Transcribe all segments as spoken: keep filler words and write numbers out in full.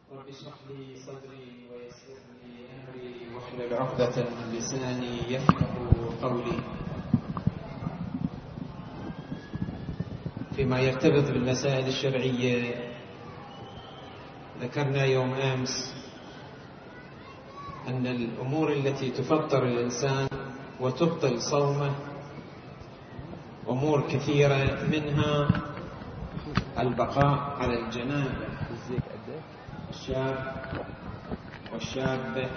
رب اشرح لي صدري ويسر لي أمري واحلل عقدة من لساني يفقه قولي. فيما يرتبط بالمسائل الشرعية، ذكرنا يوم أمس أن الأمور التي تفطر الإنسان وتبطل صومه أمور كثيرة، منها البقاء على الجنابة، الشاب والشابة،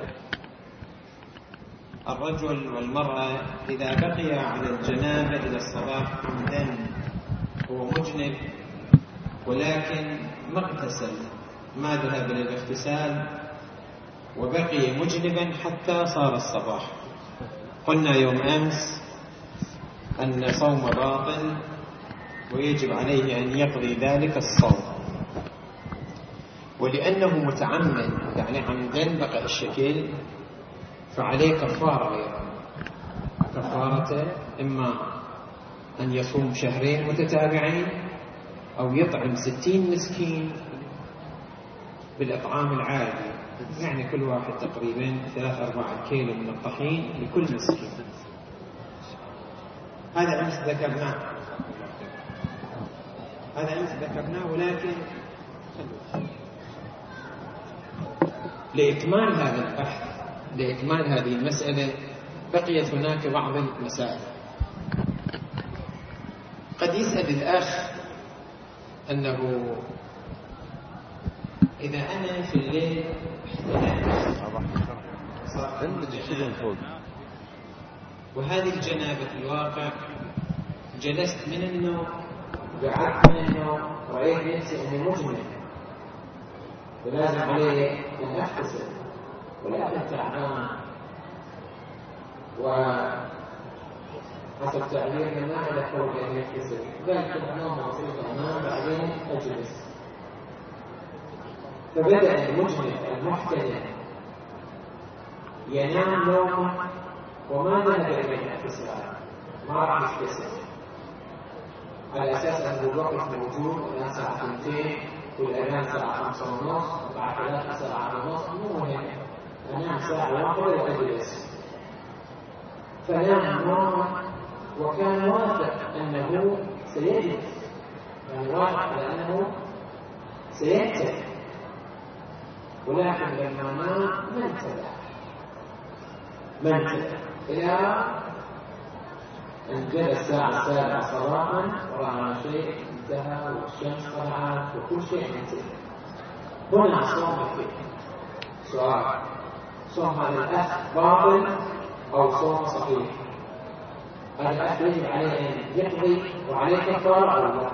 الرجل والمرأة إذا بقي على الجنابة إلى الصباح عمدا هو مجنب، ولكن ما اغتسل، ما ذهب للاغتسال وبقي مجنبا حتى صار الصباح. قلنا يوم أمس أن صوم باطل ويجب عليه أن يقضي ذلك الصوم، ولأنه متعمد يعني عمدا بقى الشكل فعليه كفارة أيضا. كفارته إما أن يصوم شهرين متتابعين أو يطعم ستين مسكين بالإطعام العادي، يعني كل واحد تقريبا ثلاثة أربعة كيلو من الطحين لكل مسكين. هذا أمس ذكرناه هذا أمس ذكرناه ولكن لإكمال هذا البحث، لإكمال هذه المسألة، بقيت هناك بعض المسائل. قد يسأل الأخ أنه إذا أنا في الليل وهذه الجنابة في الواقع جلست من النوم، قعدت من النوم، رأيت نفسي أني مجنب ولازم عليه أن أغتسل ولا تعبان، وحسب تعبيرنا ما أدخل أن يغتسل، ذلك النوم بسيطة أمام بعدين أجلس. فبدأ المجنب المحتلم ينام نومه وما ذهب إلى الاغتسال، ما راح يغتسل على أساس أن الوقت موجود، الآن ساعة اثنتين والأذان ساعة خمسة ونص، بعد ثلاثة ساعة ونص، مو مهم، أنام ساعة واحدة وأجلس. فنام نومه وكان واثق أنه سيجلس، يعني واثق على أنه سينتهي، ولكن لما نام ما انتبه ما انتبه إلى أن جاء الساعة السابعة صباحا ورأى شيء انتهى والشمس طلعت وكل شيء انتهى. هنا صوم فيه سؤال: صوم هذا الأخ باطل أو صوم صحيح؟ هذا الأخ يجب عليه أن يقضي وعليه كفارة أو لا؟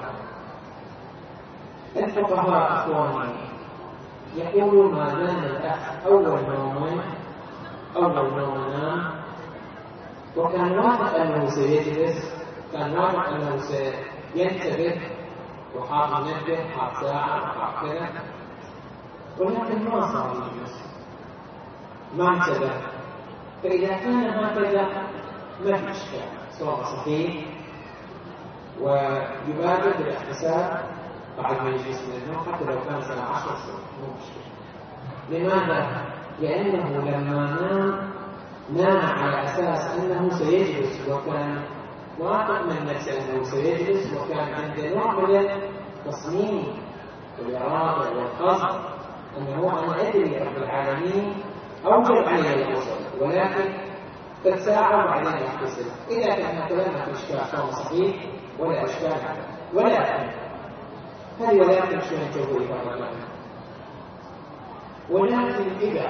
الفقهاء أخواني يقولون ما دام الأخ أول نوم أول نوم نام وكان واثق أنه سيجلس، كان واثق أنه سينتبه وحاط منبه، حاط ساعة، حاط كذا، ولكن ما صار يجلس، ما انتبه، فإذا كان هكذا ما في إشكال، صوم صحيح ويبادر بالاغتسال بعد ما يجلس من النوم حتى لو كان ساعة عشر سنة، مو مشكلة. لماذا؟ لأنه لما نام نام على أساس أنه سيجلس، وكان واثق من نفسه أنه سيجلس، وكان عنده نوع من التصميم والإرادة والقصد أنه أنا أدري رب العالمين أوجب علي الوصول، ولكن تتساعد بعدين يغتسل. إذا كان كلام في إشكال صوم صحيح ولا إشكال، ولكن هل ولكن شو نتوه إذا ولكن إذا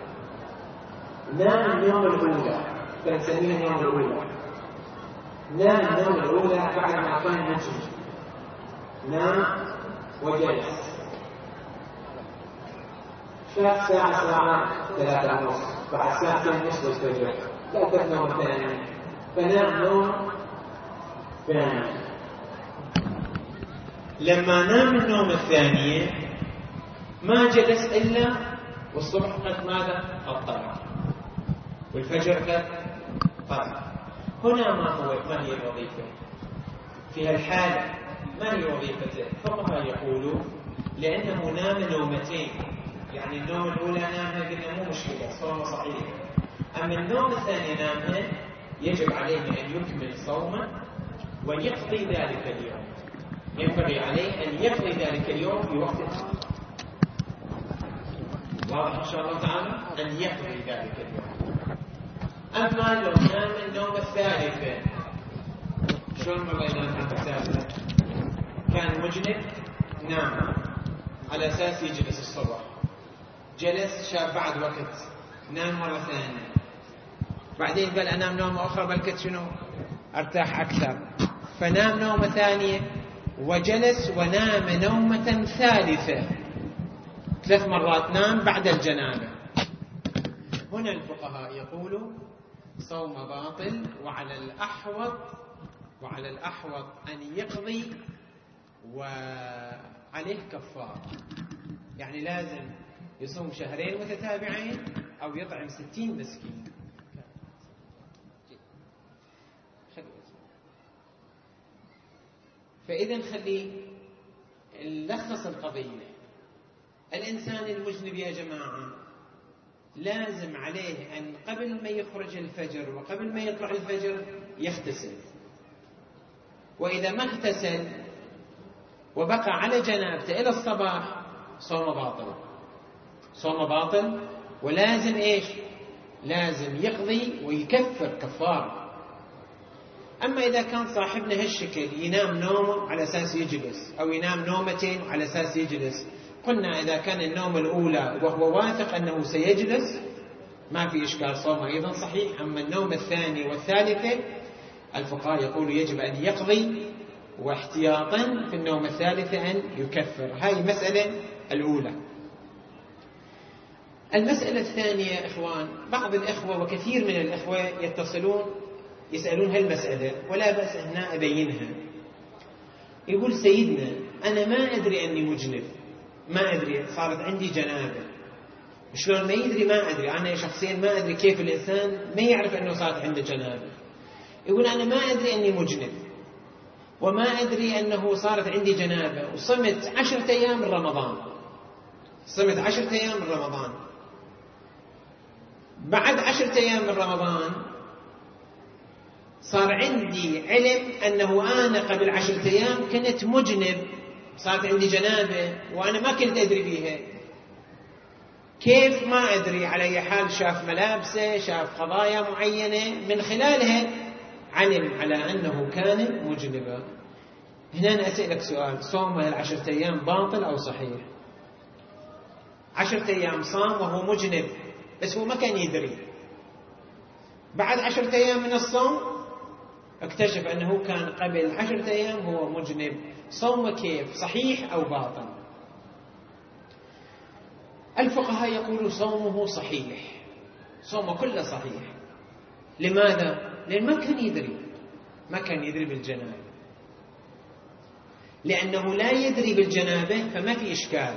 نام اليوم الأولى، فنسميه اليوم الأولى، نام اليوم الأولى بعد ما كان مجنب، نام وجلس، شاف ساعة ساعة ثلاثة ونص، بعد ساعتين نصف الفجر لا تنام ثاني، فنام نوم ثاني. لما نام النوم الثانية ما جلس إلا والصبح قد ماذا؟ قد طلع، والفجر قد طلع. هنا ما هو ما هي الوظيفة؟ في الحالة ما هي وظيفته؟ فقهاء يقولوا لأنه نام نومتين، يعني النوم الأولى نامها قلنا مو مشكلة، صومه صحيح. أما النوم الثاني نامها يجب عليه أن يكمل صومه ويقضي ذلك اليوم، ينبغي عليه أن يقضي ذلك اليوم في وقت آخر. واضح إن شاء الله تعالى؟ أن يقضي ذلك اليوم. أما لو نام النوم الثالثة، شلون والله ينام الثالثة؟ كان مجنب، نام على أساس يجلس الصبح، جلس شاف بعد وقت، نام مرة ثانية، بعدين قال أنام نومة أخرى بلكت شنو أرتاح أكثر، فنام نومة ثانية وجلس ونام نومة ثالثة، ثلاث مرات نام بعد الجنابة. هنا الفقهاء يقولوا صوم باطل، وعلى الأحوط وعلى الأحوط أن يقضي وعليه كفارة، يعني لازم يصوم شهرين متتابعين أو يطعم ستين مسكين. فإذا خلي نلخص القضية. الإنسان المجنب يا جماعة لازم عليه أن قبل ما يخرج الفجر وقبل ما يطلع الفجر يغتسل، وإذا ما اغتسل وبقى على جنابته إلى الصباح صوم باطل، صوم باطل، ولازم إيش؟ لازم يقضي ويكفر كفارة. أما إذا كان صاحبنا هالشكل ينام نومه على أساس يجلس، أو ينام نومتين على أساس يجلس، قلنا إذا كان النوم الأولى وهو واثق أنه سيجلس ما في إشكال، صومه أيضا صحيح. أما النوم الثاني والثالثة الفقهاء يقولوا يجب أن يقضي، واحتياطا في النوم الثالثة أن يكفر. هاي المسألة الأولى. المسألة الثانية إخوان، بعض الإخوة وكثير من الإخوة يتصلون يسألون هالمسألة ولا بأس هنا أبينها. يقول سيدنا أنا ما أدري أني مجنب، ما أدري، صارت عندي جنابة. شلون ما يدري؟ ما أدري، أنا شخصيا ما أدري كيف الإنسان ما يعرف أنه صارت عنده جنابة. يقول أنا ما أدري أني مجنب وما أدري أنه صارت عندي جنابة، وصمت عشرة أيام من رمضان، صمت عشرة أيام من رمضان، بعد عشرة أيام من رمضان صار عندي علم أنه أنا قبل عشرة أيام كنت مجنب، صارت عندي جنابة وأنا ما كنت أدري بيها. كيف ما أدري؟ على أي حال شاف ملابسه، شاف قضايا معينة من خلالها علم على أنه كان مجنبا. هنا أنا أسألك سؤال، صوم العشرة أيام باطل أو صحيح؟ عشرة أيام صام وهو مجنب بس هو ما كان يدري، بعد عشرة أيام من الصوم اكتشف أنه كان قبل عشرة أيام هو مجنب، صومه كيف؟ صحيح أو باطل؟ الفقهاء يقولوا صومه صحيح، صومه كله صحيح. لماذا؟ لأن ما كان يدري، ما كان يدري بالجنابة. لأنه لا يدري بالجنابة فما في إشكال،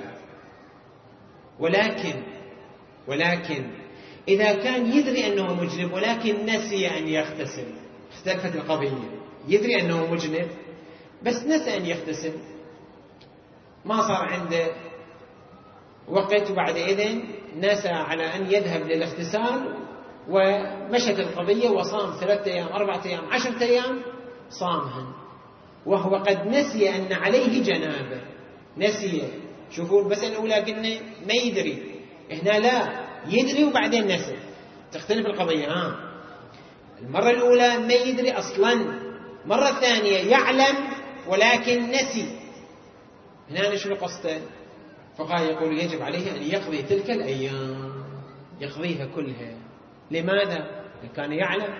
ولكن ولكن إذا كان يدري أنه مجنب ولكن نسي أن يغتسل، اختلفت القضية. يدري أنه مجنب بس نسي أن يغتسل، ما صار عنده وقت، وبعد إذن نسى على أن يذهب للاغتسال ومشت القضية وصام ثلاثة أيام أربعة أيام عشرة أيام صامها، وهو قد نسي أن عليه جنابة، نسي. شوفوا المسألة الأولى قلنا ما يدري، هنا لا يدري وبعدين نسي، تختلف القضية. ها المرة الأولى ما يدري أصلا، مرة ثانية يعلم ولكن نسي. هنا شنو قصته؟ فقال يقول يجب عليه أن يقضي تلك الأيام، يقضيها كلها. لماذا؟ كان يعلم،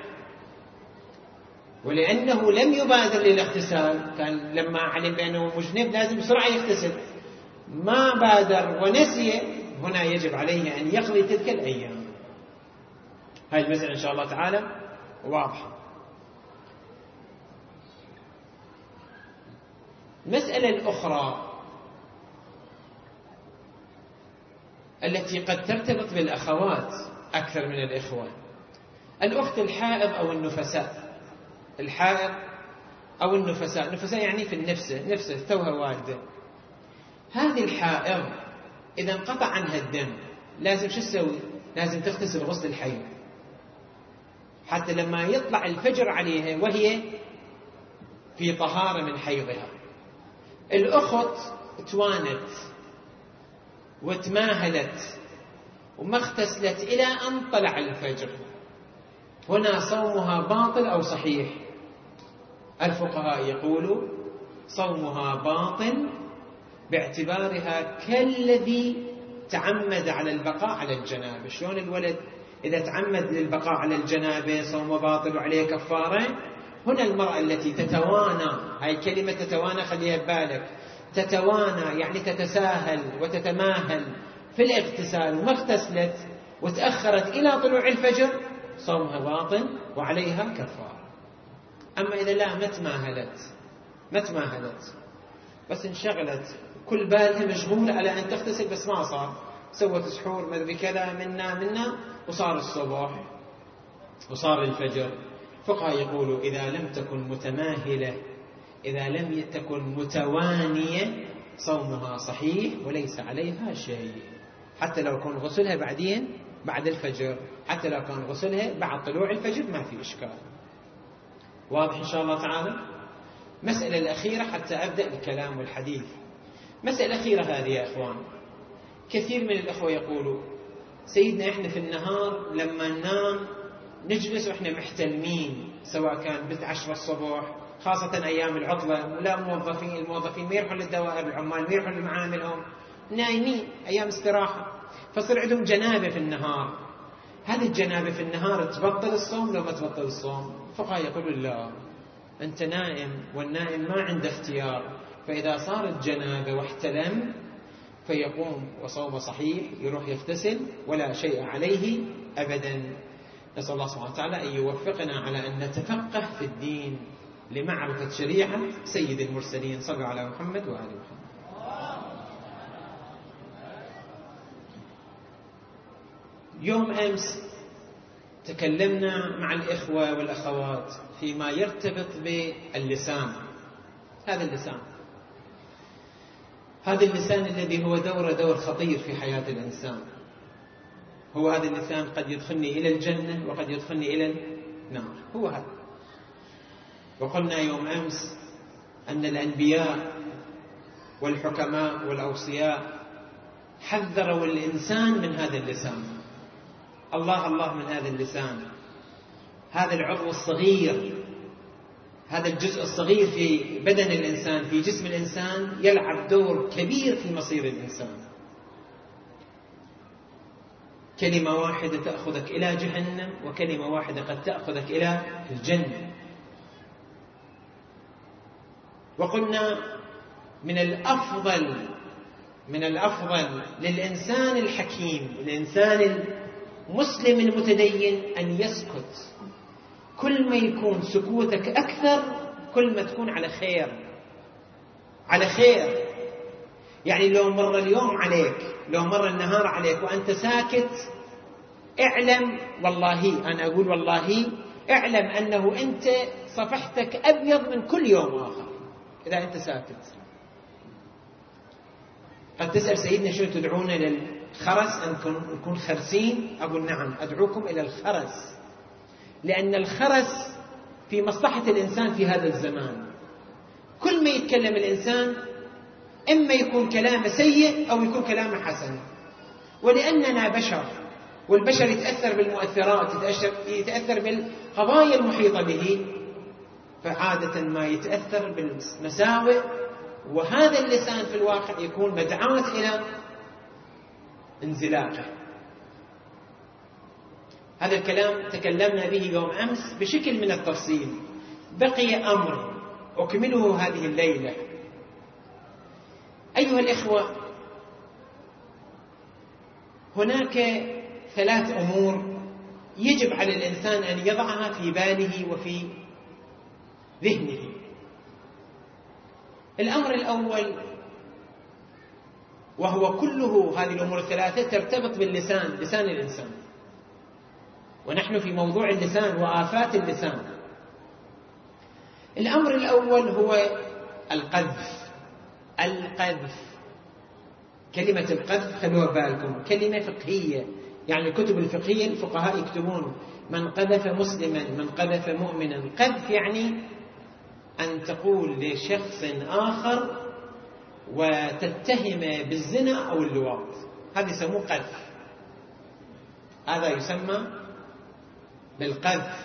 ولأنه لم يبادر للاغتسال، كان لما علم بأنه مجنب لازم بسرعة يغتسل، ما بادر ونسي، هنا يجب عليه أن يقضي تلك الأيام. هاي المسألة إن شاء الله تعالى واضحة. المسألة الأخرى التي قد ترتبط بالأخوات أكثر من الإخوة، الأخت الحائض أو النفساء. الحائض أو النفساء، النفساء يعني في النفس، نفسه توها والدة. هذه الحائض إذا انقطع عنها الدم لازم شو تسوي؟ لازم تغتسل غسل الحيض، حتى لما يطلع الفجر عليها وهي في طهارة من حيضها. الأخت توانت وتماهلت وما اغتسلت إلى أن طلع الفجر، هنا صومها باطل أو صحيح؟ الفقهاء يقولوا صومها باطل باعتبارها كالذي تعمد على البقاء على الجنابة. شلون الولد إذا تعمد للبقاء على الجنابة صومه باطل وعليه كفارة؟ هنا المرأة التي تتوانى، هاي كلمة تتوانى خليها ببالك، تتوانى يعني تتساهل وتتماهل في الاغتسال وما اغتسلت وتأخرت إلى طلوع الفجر، صومها باطل وعليها كفارة. أما إذا لا ما تماهلت ما تماهلت بس انشغلت كل بالها مشغولة على أن تغتسل بس ما صار، سوت سحور ما أدري كذا منا منا وصار الصبح وصار الفجر، فقهاء يقولوا إذا لم تكن متماهلة، إذا لم تكن متوانية، صومها صحيح وليس عليها شيء، حتى لو كان غسلها بعدين بعد الفجر، حتى لو كان غسلها بعد طلوع الفجر ما في إشكال. واضح إن شاء الله تعالى؟ مسألة الأخيرة حتى أبدأ الكلام والحديث. مسألة أخيرة هذه يا أخوان، كثير من الأخوة يقولوا سيدنا إحنا في النهار لما ننام نجلس وإحنا محتلمين، سواء كان بالعشرة الصبح خاصة أيام العطلة، لا موظفين الموظفين ما يروحون للدوائر، العمال ما يروحون لمعاملهم، نايمين أيام استراحة، فصير عندهم جنابة في النهار. هذه الجنابة في النهار تبطل الصوم لو ما تبطل الصوم؟ فقهاء يقولوا لا، أنت نائم والنائم ما عنده اختيار، فإذا صارت جنابة واحتلم فيقوم وصوم صحيح، يروح يغتسل ولا شيء عليه أبدا. نسأل الله سبحانه وتعالى أن يوفقنا على أن نتفقه في الدين لمعرفة شريعة سيد المرسلين. صلوا على محمد وآل محمد. يوم أمس تكلمنا مع الإخوة والأخوات فيما يرتبط باللسان. هذا اللسان هذا اللسان الذي هو دور دور خطير في حياة الإنسان، هو هذا اللسان قد يدخلني إلى الجنة وقد يدخلني إلى النار، هو هذا. وقلنا يوم أمس أن الأنبياء والحكماء والأوصياء حذروا الإنسان من هذا اللسان. الله الله من هذا اللسان، هذا العضو الصغير، هذا الجزء الصغير في بدن الإنسان في جسم الإنسان يلعب دور كبير في مصير الإنسان. كلمة واحدة تأخذك إلى جهنم، وكلمة واحدة قد تأخذك إلى الجنة. وقلنا من الأفضل من الأفضل للإنسان الحكيم، الإنسان المسلم المتدين، أن يسكت. كل ما يكون سكوتك أكثر كل ما تكون على خير على خير. يعني لو مر اليوم عليك، لو مر النهار عليك وأنت ساكت، اعلم والله، أنا أقول والله، اعلم أنه أنت صفحتك أبيض من كل يوم آخر إذا أنت ساكت. قد تسأل سيدنا شو تدعون للخرس أن نكون خرسين؟ أقول نعم، أدعوكم إلى الخرس، لأن الخرس في مصلحة الإنسان في هذا الزمان. كل ما يتكلم الإنسان إما يكون كلامه سيء أو يكون كلامه حسن، ولأننا بشر، والبشر يتأثر بالمؤثرات، يتأثر بالقضايا المحيطة به، فعادة ما يتأثر بالمساوئ، وهذا اللسان في الواقع يكون مدعاة إلى انزلاقه. هذا الكلام تكلمنا به يوم أمس بشكل من التفصيل، بقي أمر أكمله هذه الليلة. أيها الإخوة، هناك ثلاث أمور يجب على الإنسان أن يضعها في باله وفي ذهنه. الأمر الأول، وهو كله هذه الأمور الثلاثة ترتبط باللسان، لسان الإنسان، ونحن في موضوع اللسان وآفات اللسان. الأمر الأول هو القذف. القذف كلمة القذف خلوها بالكم كلمة فقهية، يعني الكتب الفقهية الفقهاء يكتبون من قذف مسلما من قذف مؤمنا. قذف يعني أن تقول لشخص آخر وتتهم بالزنا أو اللواط، هذا يسموه قذف، هذا يسمى بالقذف.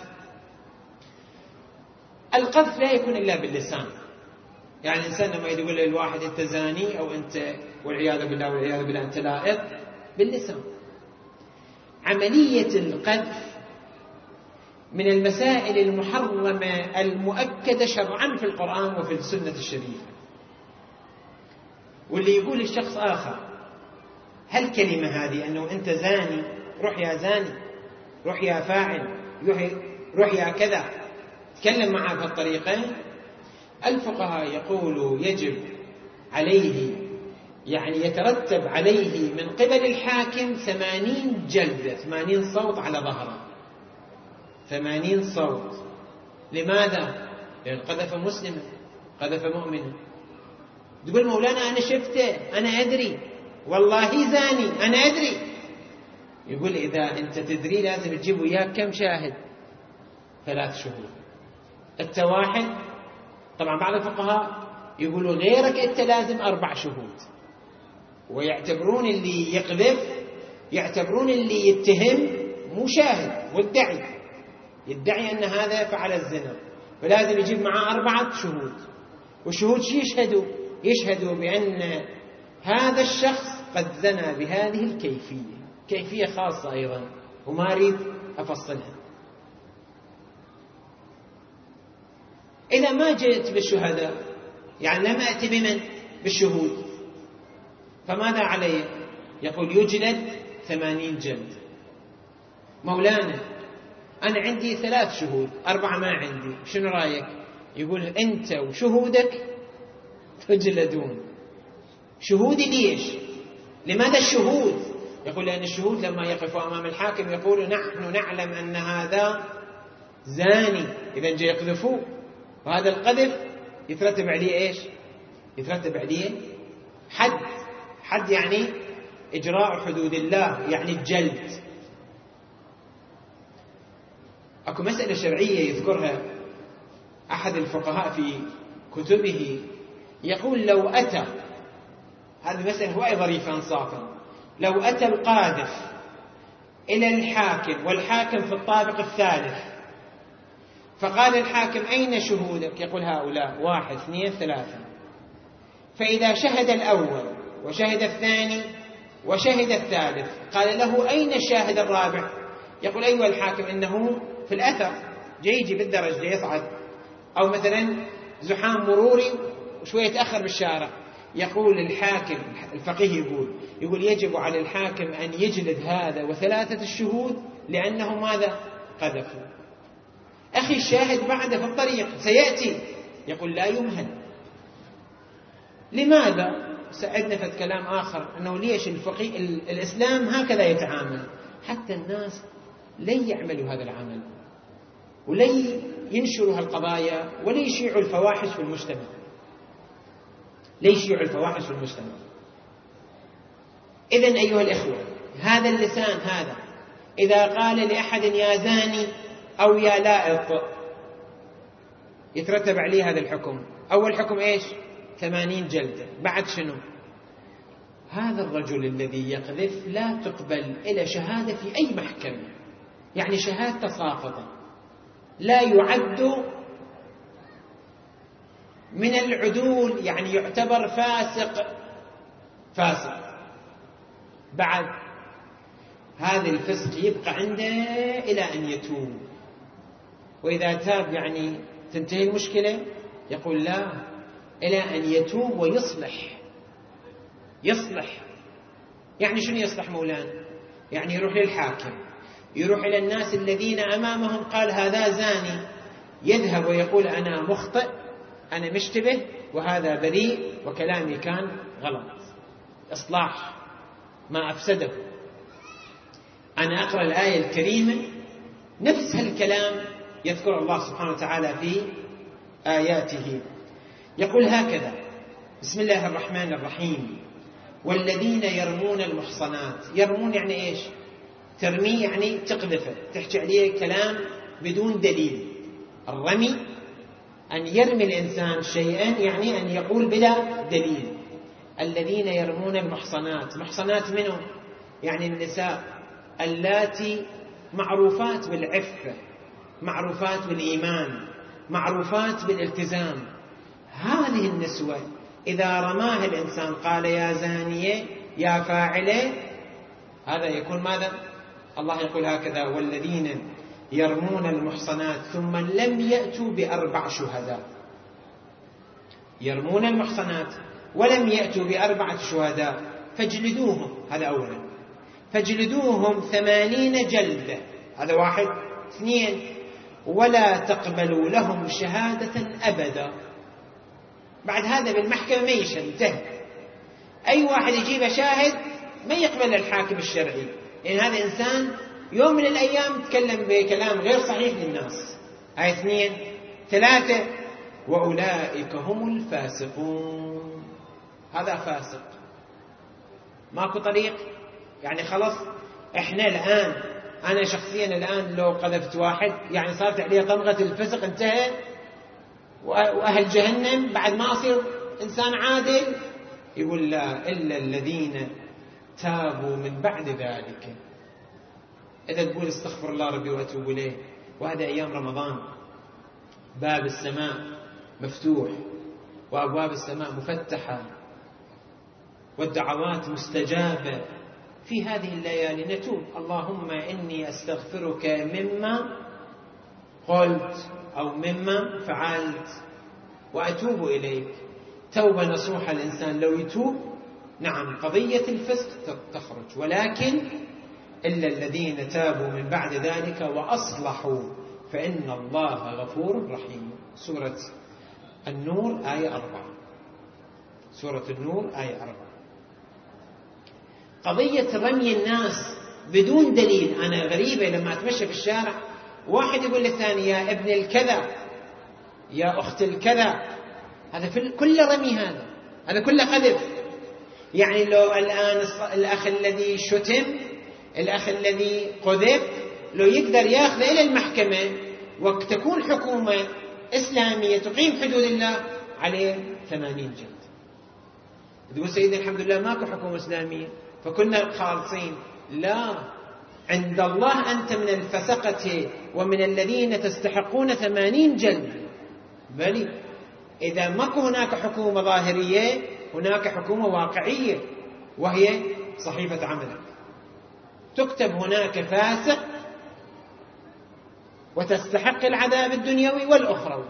القذف لا يكون إلا باللسان، يعني الإنسان لما يقول للواحد أنت زاني أو أنت والعياذ بالله والعياذ بالله أنت لائق، باللسان. عملية القذف من المسائل المحرمة المؤكدة شرعا في القرآن وفي السنة الشريفة. واللي يقول الشخص آخر هالكلمة هذه أنه أنت زاني، روح يا زاني، روح يا فاعل، روح يا كذا، تكلم معه بهالطريقة، الفقهاء يقولوا يجب عليه، يعني يترتب عليه من قبل الحاكم ثمانين جلدة، ثمانين صوت على ظهره، ثمانين صوت. لماذا؟ لأن قذف مسلما قذف مؤمنا. تقول مولانا أنا شفته، أنا أدري، والله زاني، أنا أدري. يقول إذا أنت تدري لازم تجيب وياك كم شاهد؟ ثلاث شهود. أنت واحد، طبعا بعض الفقهاء يقولوا غيرك أنت لازم أربع شهود، ويعتبرون اللي يقذف يعتبرون اللي يتهم مشاهد مدعي، يدعي أن هذا فعل الزنا، فلازم يجيب معه أربعة شهود. والشهود شو يشهدوا؟ يشهدوا بأن هذا الشخص قد زنى بهذه الكيفية، كيفية خاصة أيضا وما أريد أفصلها. إذا ما جئت بالشهداء، يعني لم أتي بمن؟ بالشهود، فماذا علي؟ يقول يجلد ثمانين جلد. مولانا أنا عندي ثلاث شهود، أربعة ما عندي، شنو رأيك؟ يقول أنت وشهودك تجلدون. شهودي ليش؟ لماذا الشهود؟ يقول لأن الشهود لما يقفوا أمام الحاكم يقولوا نحن نعلم أن هذا زاني، إذا جاء يقذفوه، وهذا القذف يترتب عليه إيش؟ يترتب عليه حد. حد يعني إجراء حدود الله، يعني الجلد. أكو مسألة شرعية يذكرها أحد الفقهاء في كتبه، يقول لو أتى، هذه مسألة هو ظريفة إنصافا، لو أتى القاذف إلى الحاكم والحاكم في الطابق الثالث، فقال الحاكم أين شهودك؟ يقول هؤلاء واحد اثنين ثلاثة. فإذا شهد الأول وشهد الثاني وشهد الثالث، قال له أين الشاهد الرابع؟ يقول أيها الحاكم إنه في الأثر، جيجي بالدرج يصعد، أو مثلا زحام مروري وشوية يتأخر بالشارع. يقول الحاكم الفقيه يقول يقول يجب على الحاكم أن يجلد هذا وثلاثة الشهود، لأنه ماذا؟ قذفوا. أخي الشاهد بعد في الطريق سيأتي، يقول لا يمهل. لماذا؟ سأدنا في كلام آخر أنه ليش الفقيه الإسلام هكذا يتعامل، حتى الناس لن يعملوا هذا العمل ولن ينشروا هالقضايا ولن يشيعوا الفواحش في المجتمع، لن يشيعوا الفواحش في المجتمع. إذن أيها الإخوة، هذا اللسان هذا إذا قال لأحد يا زاني أو يا لائق يترتب عليه هذا الحكم. أول حكم إيش؟ ثمانين جلدة. بعد شنو؟ هذا الرجل الذي يقذف لا تقبل إلى شهادة في أي محكمة، يعني شهادة ساقطة، لا يعد من العدول، يعني يعتبر فاسق فاسق. بعد هذا الفسق يبقى عنده إلى أن يتوب، وإذا تاب يعني تنتهي المشكلة. يقول لا، إلى أن يتوب ويصلح. يصلح يعني شنو يصلح مولانا؟ يعني يروح للحاكم، يروح إلى الناس الذين أمامهم قال هذا زاني، يذهب ويقول أنا مخطئ، أنا مشتبه، وهذا بريء، وكلامي كان غلط. إصلاح ما أفسده. أنا أقرأ الآية الكريمة نفس هالكلام يذكر الله سبحانه وتعالى في آياته، يقول هكذا: بسم الله الرحمن الرحيم، والذين يرمون المحصنات. يرمون يعني إيش؟ ترمي يعني تقذفه، تحكي عليه كلام بدون دليل. الرمي أن يرمي الإنسان شيئا، يعني أن يقول بلا دليل. الذين يرمون المحصنات. محصنات منهم يعني النساء اللاتي معروفات بالعفة، معروفات بالإيمان، معروفات بالالتزام. هذه النسوة إذا رماها الإنسان قال يا زانية يا فاعلة، هذا يكون ماذا؟ الله يقول هكذا: والذين يرمون المحصنات ثم لم يأتوا بأربع شهداء. يرمون المحصنات ولم يأتوا بأربعة شهداء فاجلدوهم. هذا أولا. فاجلدوهم ثمانين جلدة. هذا واحد. اثنين: ولا تقبلوا لهم شهادة أبدا. بعد هذا بالمحكمة ما يشهد. أي واحد يجيب شاهد ما يقبل الحاكم الشرعي، لأن هذا إنسان يوم من الأيام تكلم بكلام غير صحيح للناس. هاي اثنين. ثلاثة: وأولئك هم الفاسقون. هذا فاسق، ماكو طريق. يعني خلص إحنا الآن، أنا شخصيا الآن لو قذفت واحد يعني صارت عليه طمغة الفسق، انتهى، وأهل جهنم بعد ما أصير إنسان عادل. يقول لا، إلا الذين تابوا من بعد ذلك. إذا تقول استغفر الله ربي وأتوب إليه، وهذا أيام رمضان، باب السماء مفتوح وأبواب السماء مفتحة والدعوات مستجابة، في هذه الليالي نتوب. اللهم إني أستغفرك مما قلت أو مما فعلت وأتوب إليك. توبة نصوحة. الإنسان لو يتوب، نعم، قضية الفسق تخرج. ولكن إلا الذين تابوا من بعد ذلك وأصلحوا فإن الله غفور رحيم. سورة النور آية أربعة. سورة النور آية أربعة. قضية رمي الناس بدون دليل. أنا غريبة لما أتمشى في الشارع واحد يقول للثاني يا ابن الكذا، يا أخت الكذا. هذا كله رمي، هذا هذا كله قذف. يعني لو الآن الأخ الذي شتم، الأخ الذي قذف، لو يقدر يأخذ إلى المحكمة وتكون حكومة إسلامية تقيم حدود الله، عليه ثمانين جلد. تقول سيدي الحمد لله ماكو حكومة إسلامية فكنا خالصين. لا، عند الله أنت من الفسقة ومن الذين تستحقون ثمانين جلد. بل إذا ماكو هناك حكومة ظاهرية، هناك حكومة واقعية، وهي صحيفة عملك. تكتب هناك فاسق وتستحق العذاب الدنيوي والأخروي.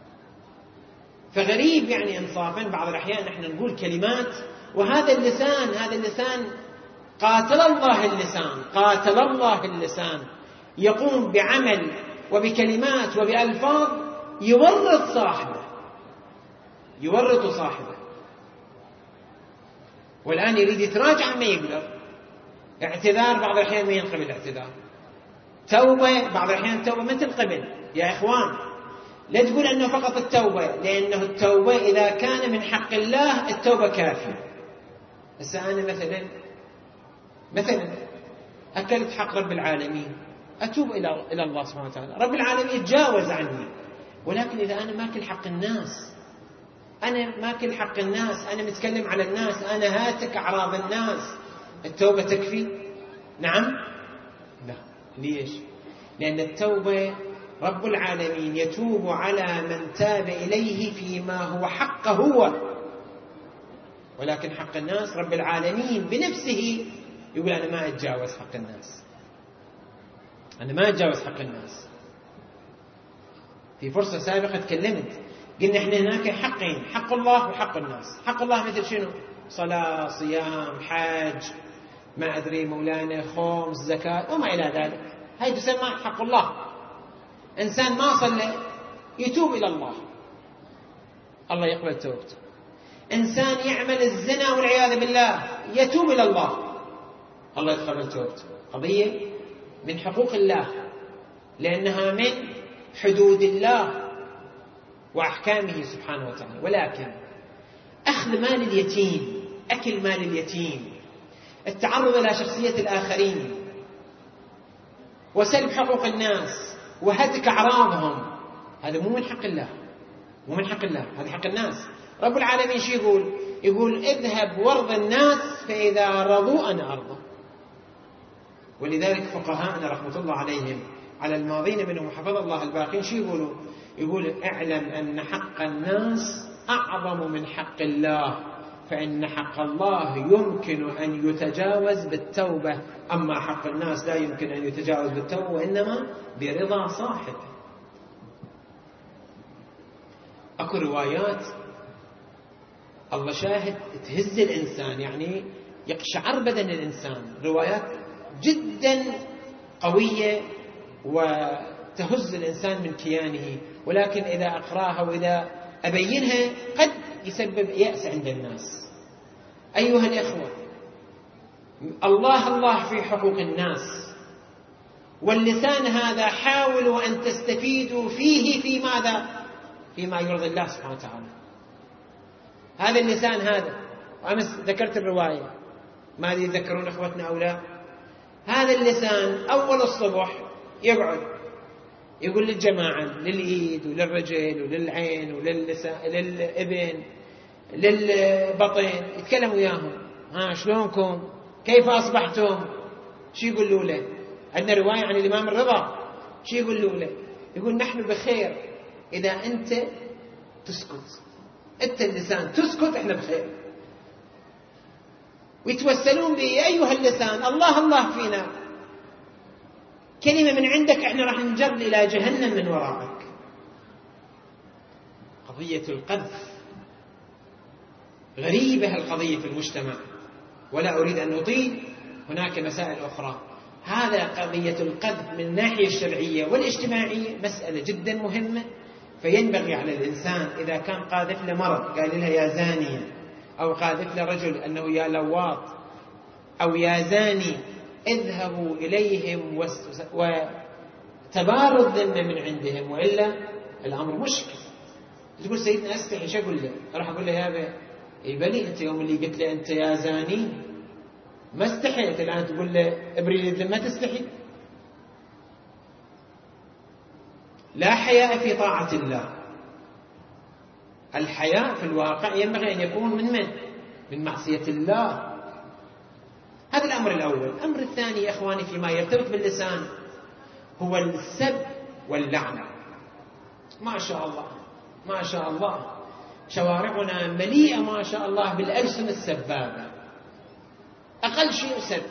فغريب يعني إنصافا بعض الأحيان نحن نقول كلمات، وهذا اللسان، هذا اللسان قاتل الله اللسان، قاتل الله اللسان، يقوم بعمل وبكلمات وبألفاظ يورط صاحبه، يورط صاحبه. والآن يريد يتراجع ما يقدر. اعتذار بعض الأحيان ما ينقبل الاعتذار. توبة بعض الأحيان توبة ما تنقبل. يا إخوان لا تقول أنه فقط التوبة، لأنه التوبة إذا كان من حق الله التوبة كافية. بس أنا مثلا مثلا أكلت حق رب العالمين، أتوب إلى إلى الله سبحانه وتعالى، رب العالمين يتجاوز عني. ولكن إذا أنا ماكل حق الناس، أنا ماكل حق الناس، أنا متكلم على الناس، أنا هاتك أعراض الناس، التوبة تكفي؟ نعم؟ لا. ليش؟ لأن التوبة رب العالمين يتوب على من تاب إليه فيما هو حقه هو، ولكن حق الناس رب العالمين بنفسه يقول أنا ما أتجاوز حق الناس، أنا ما أتجاوز حق الناس. في فرصة سابقة تكلمت، قلنا إحنا هناك حقين، حق الله وحق الناس. حق الله مثل شنو؟ صلاة، صيام، حج، ما أدري مولانا، خمس، زكاة وما إلى ذلك. هاي تسمى حق الله. إنسان ما صلى يتوب إلى الله، الله يقبل توبته. إنسان يعمل الزنا والعياذ بالله يتوب إلى الله، الله يقبل توبته. قضية من حقوق الله، لأنها من حدود الله وأحكامه سبحانه وتعالى. ولكن أخذ مال اليتيم أكل مال اليتيم، التعرض إلى شخصية الآخرين، وسلب حقوق الناس وهتك أعراضهم، هذا مو من حق الله، مو من حق الله، هذا حق الناس. رب العالمين شو يقول؟ يقول اذهب وارض الناس فإذا رضوا أنا أرضى. ولذلك فقهاءنا رحمة الله عليهم على الماضين منهم وحفظ الله الباقين شو يقولوا؟ يقول اعلم أن حق الناس أعظم من حق الله، فإن حق الله يمكن أن يتجاوز بالتوبة، أما حق الناس لا يمكن أن يتجاوز بالتوبة وإنما برضا صاحب. أكو روايات الله شاهد تهز الإنسان، يعني يقشعر بدن الإنسان، روايات جدا قوية وتهز الإنسان من كيانه، ولكن إذا أقراها وإذا أبينها قد يسبب يأس عند الناس. أيها الإخوة، الله الله في حقوق الناس، واللسان هذا حاولوا أن تستفيدوا فيه في ماذا؟ فيما يرضي الله سبحانه وتعالى. هذا اللسان هذا، وأمس ذكرت الرواية، ما أدري يذكرون إخوتنا أو لا. هذا اللسان أول الصبح يقعد يقول للجماعة، للإيد وللرجل وللعين وللإبن للبطن، يتكلم وياهم، ها شلونكم؟ كيف أصبحتم؟ شو يقولوا له؟ عندنا رواية عن الإمام الرضا، شو يقولوا له؟ يقول نحن بخير إذا أنت تسكت، أنت اللسان تسكت إحنا بخير. ويتوسلون بي أيها اللسان الله الله فينا، كلمة من عندك إحنا راح نجر إلى جهنم من وراءك. قضية القذف غريبة القضية في المجتمع، ولا أريد أن أطيل، هناك مسائل أخرى. هذا قضية القذف من الناحية الشرعية والاجتماعية مسألة جدا مهمة، فينبغي على الإنسان إذا كان قاذف لمرض قال لها يا زانية، أو قاذف لرجل أنه يا لواط أو يا زاني، اذهبوا إليهم وتباروا الذمة من عندهم، وإلا الأمر مشكل. تقول سيدنا أستحي، شو أقول له؟ راح أقول له يا بني أنت يوم اللي قلت له أنت يا زاني ما استحيت، الآن تقول له ابري لي الذمة، تستحي؟ لا حياء في طاعة الله. الحياء في الواقع ينبغي أن يكون من من؟ من معصية الله. هذا الأمر الأول. الأمر الثاني يا إخواني فيما يرتبط باللسان هو السب واللعنة. ما شاء الله ما شاء الله شوارعنا مليئة ما شاء الله بالألسن السبابة، أقل شيء سب.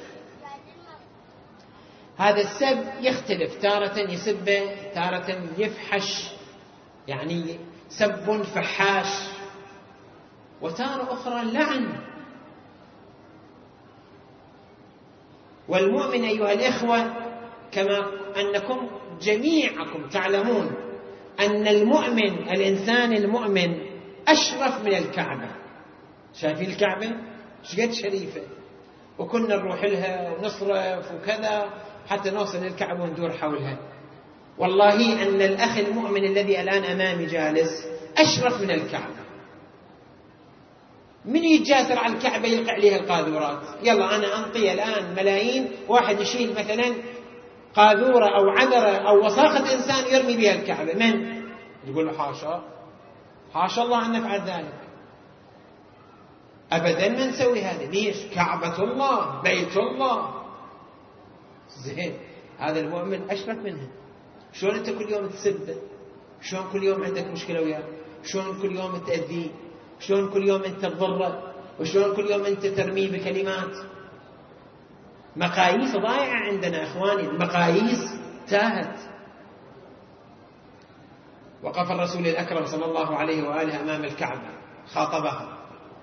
هذا السب يختلف، تارة يسب، تارة يفحش، يعني سب فحاش، وتارة أخرى لعن. والمؤمن أيها الإخوة كما أنكم جميعكم تعلمون أن المؤمن، الإنسان المؤمن أشرف من الكعبة. شايفين الكعبة شقد شريفة، وكنا نروح لها ونصرف وكذا حتى نوصل للكعبة وندور حولها. والله أن الأخ المؤمن الذي الآن أمامي جالس أشرف من الكعبة. من يتجاسر على الكعبة يلقى عليها القاذورات؟ يلا أنا أنطي الآن ملايين، واحد يشيل مثلا قاذورة أو عذرة أو وساخة إنسان يرمي بها الكعبة، من يقول له حاشا حاشا الله أن نفعل ذلك، أبدا ما نسوي هذا. ليش؟ كعبة الله، بيت الله. زين، هذا المؤمن أشرف منه. شلون أنت كل يوم تسبه؟ شلون كل يوم عندك مشكلة وياه؟ شلون كل يوم تأذيه؟ شلون كل يوم أنت تضره؟ وشلون كل يوم أنت ترميه بكلمات؟ مقاييس ضائعة عندنا إخواني، المقاييس تاهت. وقف الرسول الأكرم صلى الله عليه وآله أمام الكعبة خاطبها،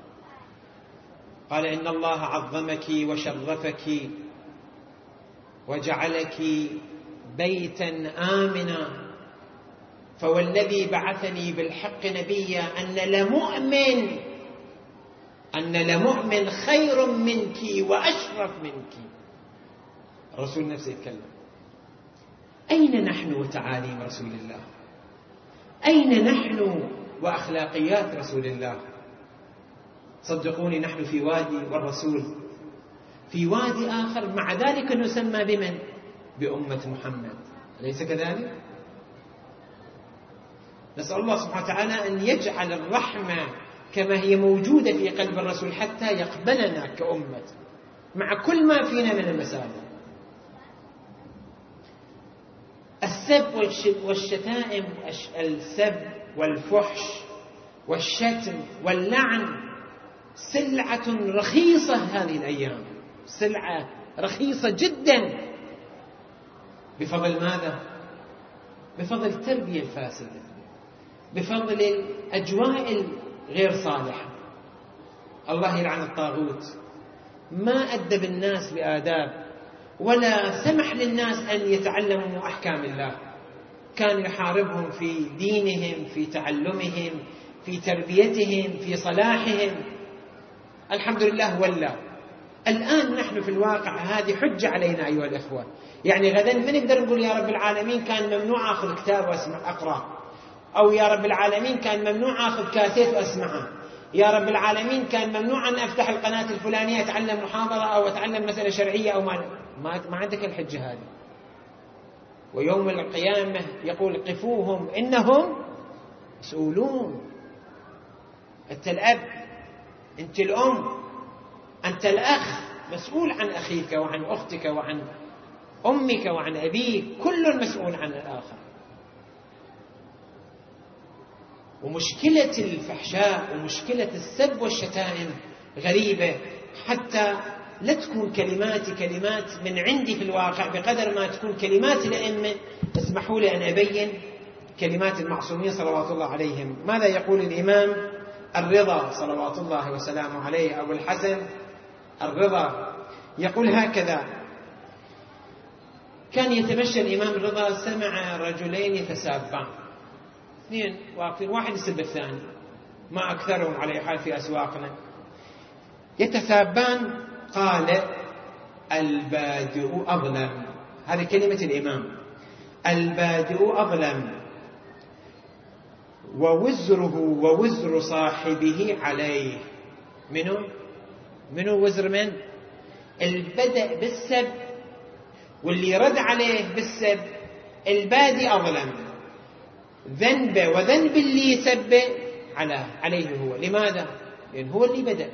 قال إن الله عظمك وشرفك وجعلك بيتا آمنا، فوالذي بعثني بالحق نبيا أن لمؤمن أن لمؤمن خير منك وأشرف منك. الرسول نفسه يتكلم. أين نحن وتعاليم رسول الله؟ أين نحن وأخلاقيات رسول الله صدقوني نحن في وادي والرسول في وادي آخر، مع ذلك نسمى بمن؟ بأمة محمد، أليس كذلك؟ نسأل الله سبحانه وتعالى أن يجعل الرحمة كما هي موجودة في قلب الرسول حتى يقبلنا كأمة مع كل ما فينا من المساوئ. السب والشتائم، السب والفحش والشتم واللعن سلعة رخيصة هذه الأيام، سلعة رخيصة جدا. بفضل ماذا؟ بفضل التربية الفاسدة، بفضل الأجواء الغير صالحة. الله يلعن الطاغوت، ما أدب الناس بآداب ولا سمح للناس أن يتعلموا أحكام الله، كان يحاربهم في دينهم، في تعلمهم، في تربيتهم، في صلاحهم. الحمد لله ولا الآن نحن في الواقع هذه حجة علينا أيها الإخوة. يعني غدا ما نقدر نقول يا رب العالمين كان ممنوع أخذ كتاب وأسمع أقرأ، أو يا رب العالمين كان ممنوع أخذ كاسيت وأسمعه، يا رب العالمين كان ممنوع أن أفتح القناة الفلانية أتعلم محاضرة أو أتعلم مسألة شرعية أو ما ما, ما عندك الحجة هذه. ويوم القيامة يقول قفوهم إنهم مسؤولون. أنت الأب، أنت الأم، أنت الأخ، مسؤول عن أخيك وعن أختك وعن أمك وعن أبيك، كل مسؤول عن الآخر. ومشكلة الفحشاء ومشكلة السب والشتائم غريبة، حتى لا تكون كلماتي كلمات من عندي في الواقع بقدر ما تكون كلمات الأئمة. اسمحوا لي أن أبين كلمات المعصومين صلوات الله عليهم. ماذا يقول الإمام الرضا صلوات الله وسلامه عليه، أبو الحسن الرضا، يقول هكذا: كان يتمشى الإمام الرضا، سمع رجلين يتسابان، اثنين واقفين، واحد يسب الثاني، ما أكثرهم على حال في أسواقنا، يتسابان. قال: البادئ أظلم. هذه كلمة الإمام، البادئ أظلم ووزره ووزر صاحبه عليه. منو؟ منو وزر من؟ البدء بالسب واللي رد عليه بالسب، البادئ أظلم، ذنبه وذنب اللي يسبه على عليه هو. لماذا؟ لأن هو اللي بدأ.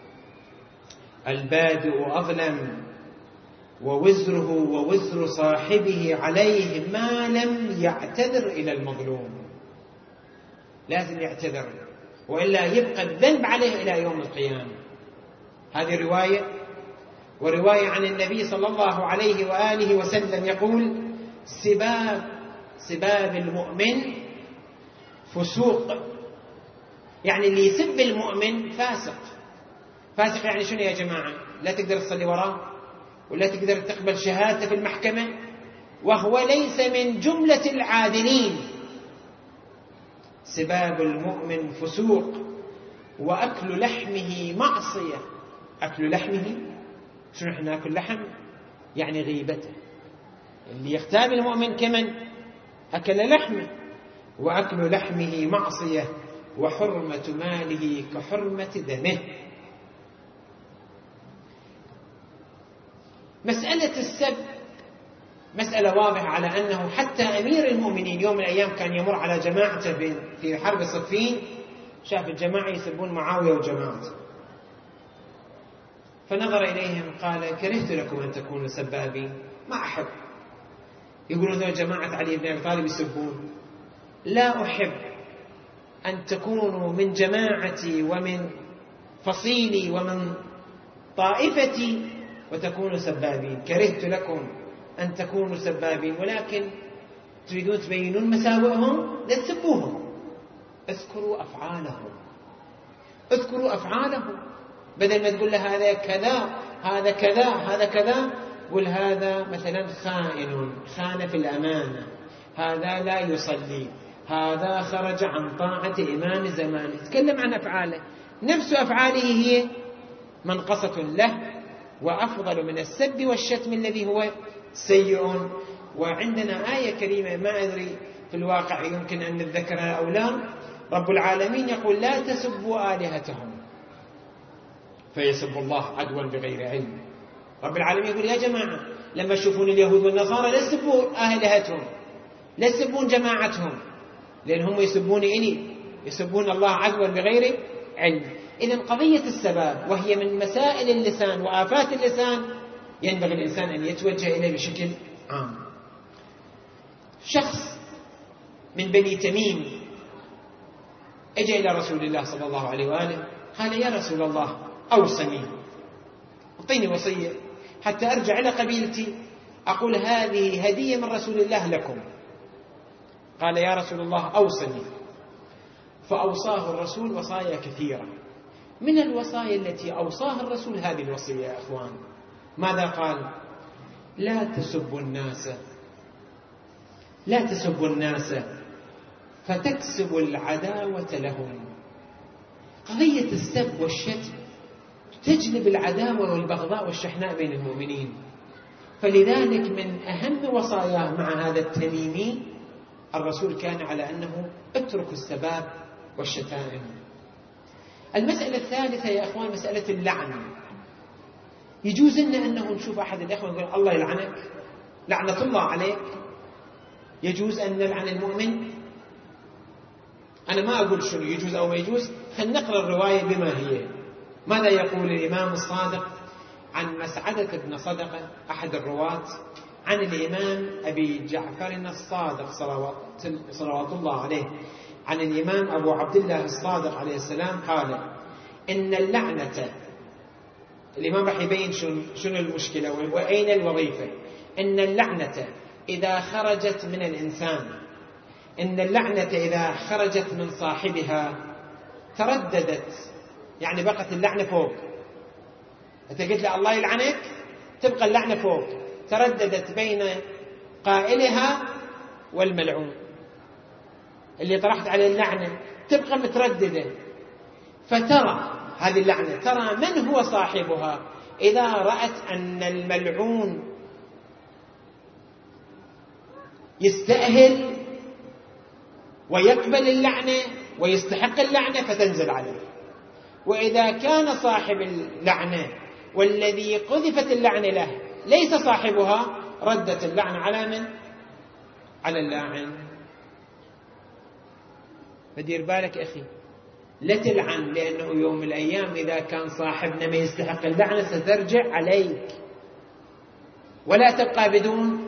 البادئ أظلم ووزره ووزر صاحبه عليه ما لم يعتذر إلى المظلوم. لازم يعتذر وإلا يبقى الذنب عليه إلى يوم القيامة. هذه رواية. ورواية عن النبي صلى الله عليه وآله وسلم يقول: سباب سباب المؤمن فسوق. يعني اللي يسب المؤمن فاسق. فاسق يعني شنو يا جماعة؟ لا تقدر تصلي وراه ولا تقدر تقبل شهادته في المحكمة، وهو ليس من جملة العادلين. سباب المؤمن فسوق وأكل لحمه معصية. أكل لحمه، شنو احنا ناكل لحم؟ يعني غيبته. اللي يغتاب المؤمن كمن أكل لحمه. وأكل لحمه معصية وحرمة ماله كحرمة دمه. مسألة السب مسألة واضحة على أنه حتى أمير المؤمنين يوم من الأيام كان يمر على جماعته في حرب صفين، شاف الجماعة يسبون معاوية وجماعته، فنظر إليهم قال: كرهت لكم أن تكونوا سبابين، ما أحب. يقولون ذو جماعة علي بن أبي طالب يسبون، لا أحب أن تكونوا من جماعتي ومن فصيلي ومن طائفتي وتكونوا سبابين. كرهت لكم أن تكونوا سبابين، ولكن تريدون تبينون مساوئهم، لا تسبوهم، اذكروا أفعالهم، اذكروا أفعالهم. بدل ما تقول له هذا كذا هذا كذا هذا كذا، قل هذا مثلا خائن، خان في الأمانة، هذا لا يصلي، هذا خرج عن طاعة إمام زمانه. تكلم عن أفعاله، نفس أفعاله هي منقصة له وأفضل من السب والشتم الذي هو سيء. وعندنا آية كريمة ما أدري في الواقع يمكن أن نذكرها أو لا. رب العالمين يقول: لا تسبوا آلهتهم. فيسب الله عدوا بغير علم. رب العالمين يقول يا جماعة لما تشوفون اليهود والنصارى لا تسبون آلهتهم، لا تسبون جماعتهم، لأنهم يسبون إلي، يسبون الله عدوا بغير علم. إذن قضية السباب وهي من مسائل اللسان وآفات اللسان ينبغي الإنسان أن يتوجه إليه بشكل عام. شخص من بني تميم أجى إلى رسول الله صلى الله عليه وآله قال يا رسول الله أوصني، أعطيني وصية حتى أرجع إلى قبيلتي أقول هذه هدية من رسول الله لكم. قال يا رسول الله أوصني. فأوصاه الرسول وصايا كثيرة. من الوصايا التي أوصاها الرسول هذه الوصية يا أخوان، ماذا قال؟ لا تسبوا الناس، لا تسبوا الناس فتكسبوا العداوة لهم. قضية السب والشتم تجلب العداوة والبغضاء والشحناء بين المؤمنين. فلذلك من أهم وصاياه مع هذا التميمي الرسول كان على أنه اتركوا السباب والشتائم. المسألة الثالثة يا أخوان مسألة اللعن. يجوز لنا أنه نشوف أحد الأخوة يقول الله يلعنك، لعنة الله عليك. يجوز أن نلعن المؤمن؟ أنا ما أقول شنو يجوز أو ما يجوز، خلينا نقرأ الرواية بما هي. ماذا يقول الإمام الصادق عن مسعدة بن صدقة أحد الرواة عن الإمام أبي جعفر الصادق صلوات الله عليه عن الإمام أبو عبد الله الصادق عليه السلام قال إن اللعنة، الإمام راح يبين شنو المشكلة وأين الوظيفة. إن اللعنة إذا خرجت من الإنسان، إن اللعنة إذا خرجت من صاحبها ترددت، يعني بقت اللعنة فوق. أنت قلت له الله يلعنك، تبقى اللعنة فوق، ترددت بين قائلها والملعون. اللي طرحت عليه اللعنة تبقى مترددة، فترى هذه اللعنة ترى من هو صاحبها. إذا رأت أن الملعون يستأهل ويقبل اللعنة ويستحق اللعنة فتنزل عليه. وإذا كان صاحب اللعنة والذي قذفت اللعنة له ليس صاحبها ردت اللعنة على من؟ على اللاعن. فدير بالك أخي، لا تلعن، لأنه يوم من الأيام إذا كان صاحبنا ما يستحق اللعنة سترجع عليك ولا تبقى بدون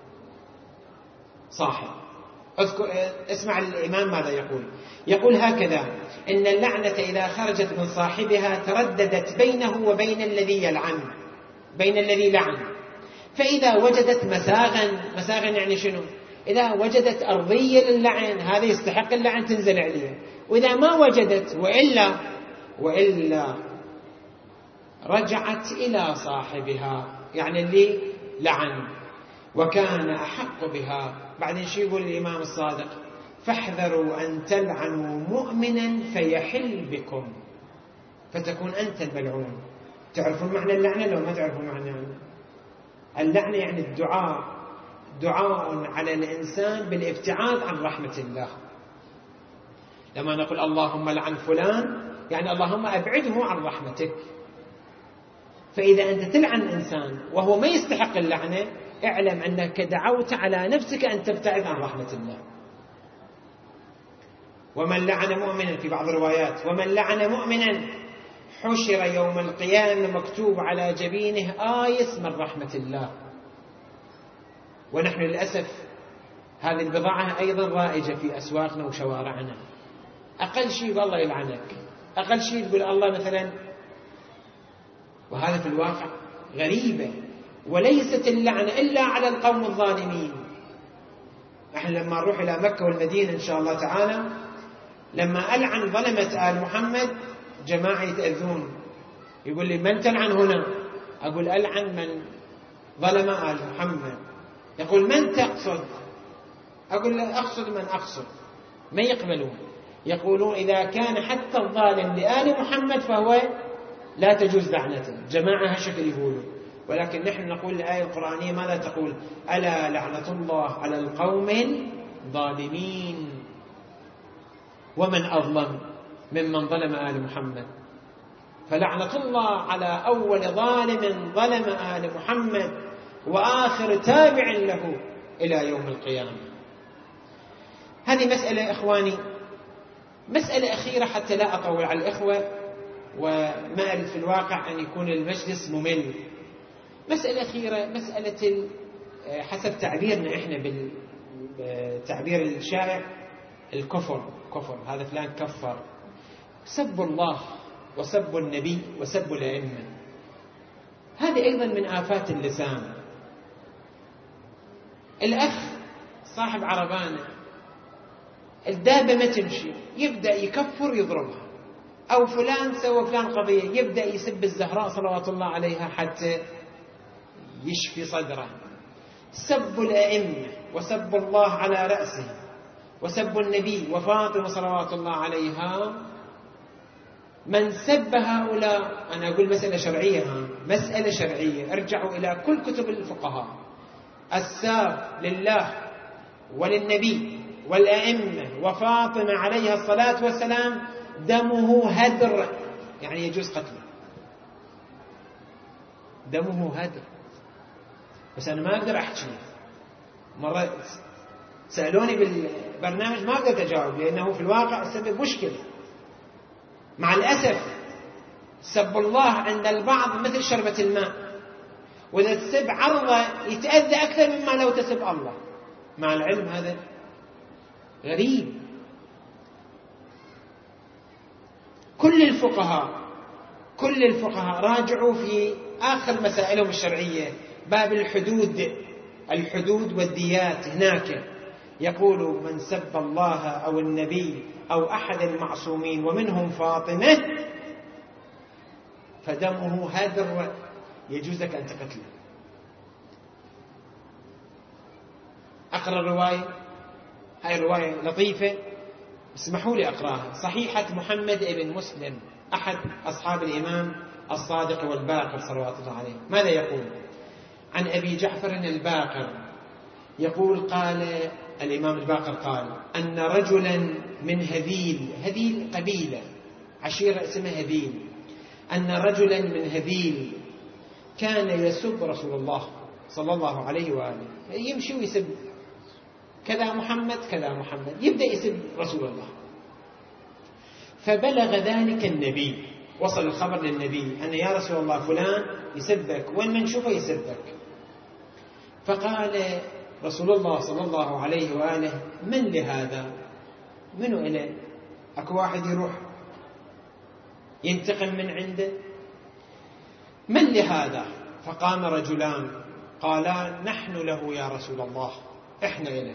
صاحب. اسمع الإمام ماذا يقول. يقول هكذا: إن اللعنة إذا خرجت من صاحبها ترددت بينه وبين الذي يلعن، بين الذي لعن. فإذا وجدت مساغا، مساغا يعني شنو؟ إذا وجدت أرضية للعن، هذا يستحق اللعن تنزل عليه. وإذا ما وجدت وإلا وإلا رجعت إلى صاحبها، يعني اللي لعن، وكان أحق بها. بعدين شو يقول الإمام الصادق؟ فاحذروا أن تلعنوا مؤمنا فيحل بكم فتكون أنت الملعون. تعرفون معنى اللعنة لو ما تعرفون معنى اللعنة؟ يعني الدعاء، دعاء على الإنسان بالابتعاد عن رحمة الله. لما نقول اللهم لعن فلان يعني اللهم أبعده عن رحمتك. فإذا أنت تلعن إنسان وهو ما يستحق اللعنة، اعلم أنك دعوت على نفسك أن تبتعد عن رحمة الله. ومن لعن مؤمنا، في بعض الروايات ومن لعن مؤمنا حشر يوم القيامة مكتوب على جبينه آيس من رحمة الله. ونحن للأسف هذه البضاعة أيضا رائجة في أسواقنا وشوارعنا. أقل شيء يقول الله يلعنك، أقل شيء تقول الله مثلا. وهذا في الواقع غريبة. وليست اللعنة إلا على القوم الظالمين. نحن لما نروح إلى مكة والمدينة إن شاء الله تعالى، لما ألعن ظلمة آل محمد جماعة يتأذون، يقول لي من تلعن هنا؟ أقول ألعن من ظلم آل محمد. يقول من تقصد؟ أقول لا أقصد من أقصد. ما يقبلون، يقولون إذا كان حتى الظالم لآل محمد فهو لا تجوز لعنته. جماعة هالشكل يقولون. ولكن نحن نقول الآية القرآنية ماذا تقول؟ ألا لعنة الله على القوم الظالمين. ومن أظلم ممن ظلم آل محمد. فلعنة الله على أول ظالم ظلم آل محمد وآخر تابع له إلى يوم القيامة. هذه مسألة إخواني. مسألة أخيرة حتى لا أطول على الإخوة وما أريد في الواقع أن يكون المجلس ممل. مسألة أخيرة، مسألة حسب تعبيرنا إحنا بالتعبير الشائع الكفر. كفر، هذا فلان كفر. سب الله وسب النبي وسب الأئمة، هذه أيضا من آفات اللسان. الأخ صاحب عربانة الدابة ما تمشي يبدأ يكفر يضربها، أو فلان سوى فلان قضية يبدأ يسب الزهراء صلوات الله عليها حتى يشفي صدره. سب الأئمة وسب الله على رأسه وسب النبي وفاطمة صلوات الله عليها، من سب هؤلاء، أنا أقول مسألة شرعية، مسألة شرعية، ارجعوا إلى كل كتب الفقهاء، الساب لله وللنبي والأئمة وفاطمة عليها الصلاة والسلام دمه هدر، يعني يجوز قتله، دمه هدر. بس أنا ما أقدر أحكي. مرة سألوني بالبرنامج ما أقدر أجاوب، لأنه في الواقع سبب مشكلة. مع الأسف سب الله عند البعض مثل شربة الماء، وإذا تسب عرضه يتأذى أكثر مما لو تسب الله. مع العلم هذا غريب. كل الفقهاء كل الفقهاء راجعوا في آخر مسائلهم الشرعية باب الحدود الحدود والديات، هناك يقول من سب الله أو النبي أو أحد المعصومين ومنهم فاطمة فدمه هدر، يجوز لك أن تقتله. أقرأ الرواية، هاي الرواية لطيفة، اسمحوا لي أقرأها. صحيحة محمد ابن مسلم أحد أصحاب الإمام الصادق والباقر صلوات الله عليه. ماذا يقول؟ عن أبي جعفر الباقر يقول قال الإمام الباقر قال أن رجلا من هذيل، هذيل قبيلة عشيرة اسمها هذيل، أن رجلا من هذيل كان يسب رسول الله صلى الله عليه وآله، يمشي ويسب كذا محمد كذا محمد، يبدأ يسب رسول الله. فبلغ ذلك النبي، وصل الخبر للنبي أن يا رسول الله فلان يسبك، وين من نشوفه يسبك. فقال رسول الله صلى الله عليه وآله من لهذا؟ منو إله؟ أكو واحد يروح ينتقم من عنده؟ من لهذا؟ فقام رجلان قالا نحن له يا رسول الله، إحنا إله.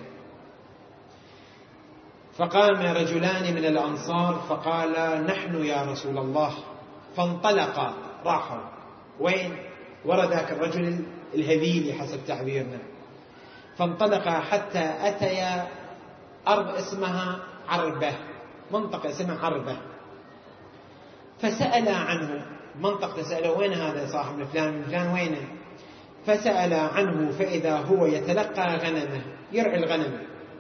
فقام رجلان من الأنصار فقالا نحن يا رسول الله، فانطلقا راحوا وين؟ ورا ذاك الرجل الهذيل حسب تعبيرنا. فانطلقا حتى أتيا أرض اسمها عربة، منطقة اسمها عربة. فسأل عنه، منطقة سأله وين هذا صاحب فلان فلان وينه؟ فسأل عنه فإذا هو يتلقى غنمه، يرعي الغنم.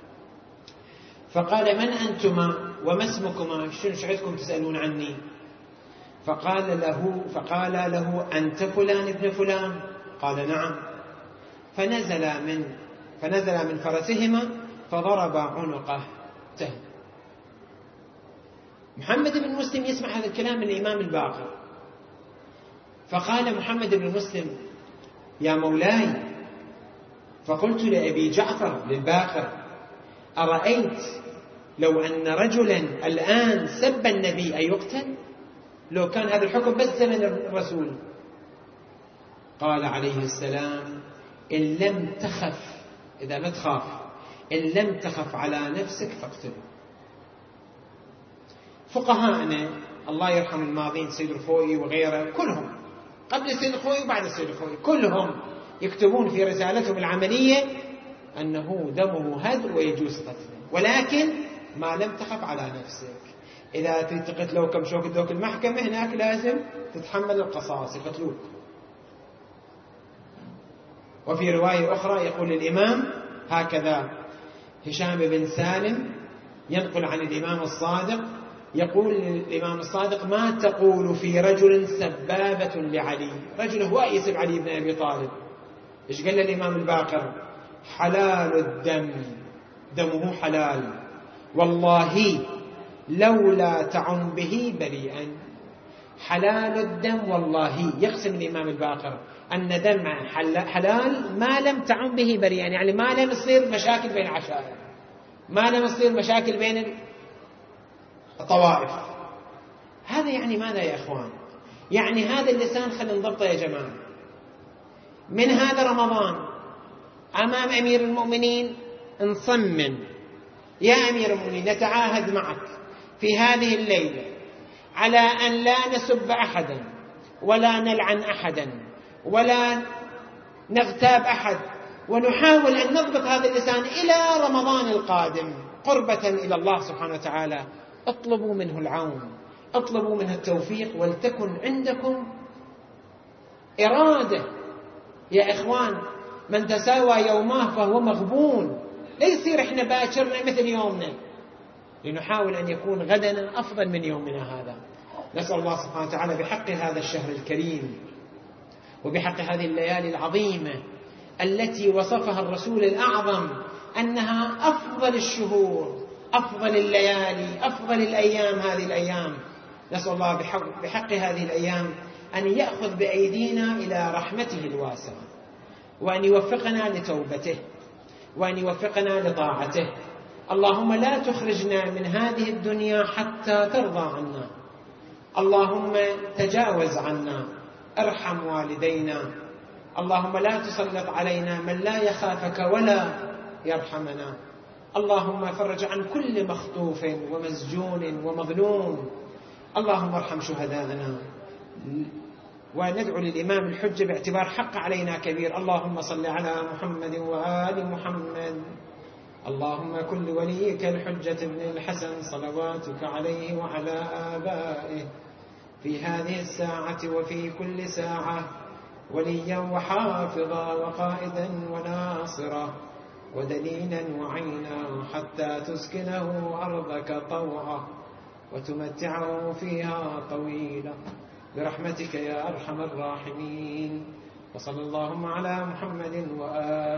فقال من أنتما وما اسمكما؟ شنو شعرتكم تسألون عني؟ فقال له فقال له أنت فلان ابن فلان؟ قال نعم. فنزل من فنزل من فرسهما فضرب عنقه تهم. محمد بن مسلم يسمع هذا الكلام من الإمام الباقر. فقال محمد بن مسلم يا مولاي، فقلت لأبي جعفر للباقر أرأيت لو أن رجلا الآن سب النبي أيقتل؟ لو كان هذا الحكم بس زمن الرسول. قال عليه السلام إن لم تخف، إذا ما تخاف، إن لم تخف على نفسك فاقتله. فقهاءنا الله يرحم الماضين سيد الخوئي وغيره كلهم، قبل سيد الخوئي وبعد سيد الخوئي، كلهم يكتبون في رسالتهم العملية أنه دمه هدر ويجوز قتله، ولكن ما لم تخف على نفسك. إذا تقتلوا كم شوك دوك المحكمة هناك لازم تتحمل القصاص، يقتلوك. وفي رواية أخرى يقول الإمام هكذا هشام بن سالم ينقل عن الإمام الصادق يقول الإمام الصادق: ما تقول في رجل سبابة لعلي؟ رجل هو يسب علي بن أبي طالب. إيش قال الإمام الباقر؟ حلال الدم، دمه حلال، والله لولا تعن به بريئا. حلال الدم والله، يقسم الإمام الباقر أن دم حلال ما لم تعن به بريئا، يعني ما لم يصير مشاكل بين عشائر، ما لم يصير مشاكل بين الطوائف. هذا يعني ماذا يا أخوان؟ يعني هذا اللسان خلينا نضبطه يا جماعة. من هذا رمضان أمام أمير المؤمنين نصمم: يا أمير المؤمنين نتعاهد معك في هذه الليلة على أن لا نسب أحدا ولا نلعن أحدا ولا نغتاب أحد، ونحاول أن نضبط هذا اللسان إلى رمضان القادم قربة إلى الله سبحانه وتعالى. اطلبوا منه العون، اطلبوا منه التوفيق، ولتكن عندكم إرادة يا إخوان. من تساوى يومه فهو مغبون. لا يصير إحنا باكرنا مثل يومنا، لنحاول أن يكون غدنا أفضل من يومنا هذا. نسأل الله سبحانه وتعالى بحق هذا الشهر الكريم وبحق هذه الليالي العظيمة التي وصفها الرسول الأعظم أنها أفضل الشهور، أفضل الليالي، أفضل الأيام، هذه الأيام. نسأل الله بحق, بحق هذه الأيام أن يأخذ بأيدينا إلى رحمته الواسعة، وأن يوفقنا لتوبته، وأن يوفقنا لطاعته. اللهم لا تخرجنا من هذه الدنيا حتى ترضى عنا. اللهم تجاوز عنا، ارحم والدينا. اللهم لا تسلط علينا من لا يخافك ولا يرحمنا. اللهم فرج عن كل مخطوف ومسجون ومظلوم. اللهم ارحم شهداءنا. وندعو للإمام الحجة باعتبار حق علينا كبير: اللهم صل على محمد وآل محمد. اللهم كن وليك الحجة ابن الحسن صلواتك عليه وعلى آبائه في هذه الساعة وفي كل ساعة وليا وحافظا وقائدا وناصرا ودليلا وعينا، حتى تسكنه أرضك طوعا وتمتعه فيها طويلا برحمتك يا أرحم الراحمين. وصلى اللهم على محمد وآله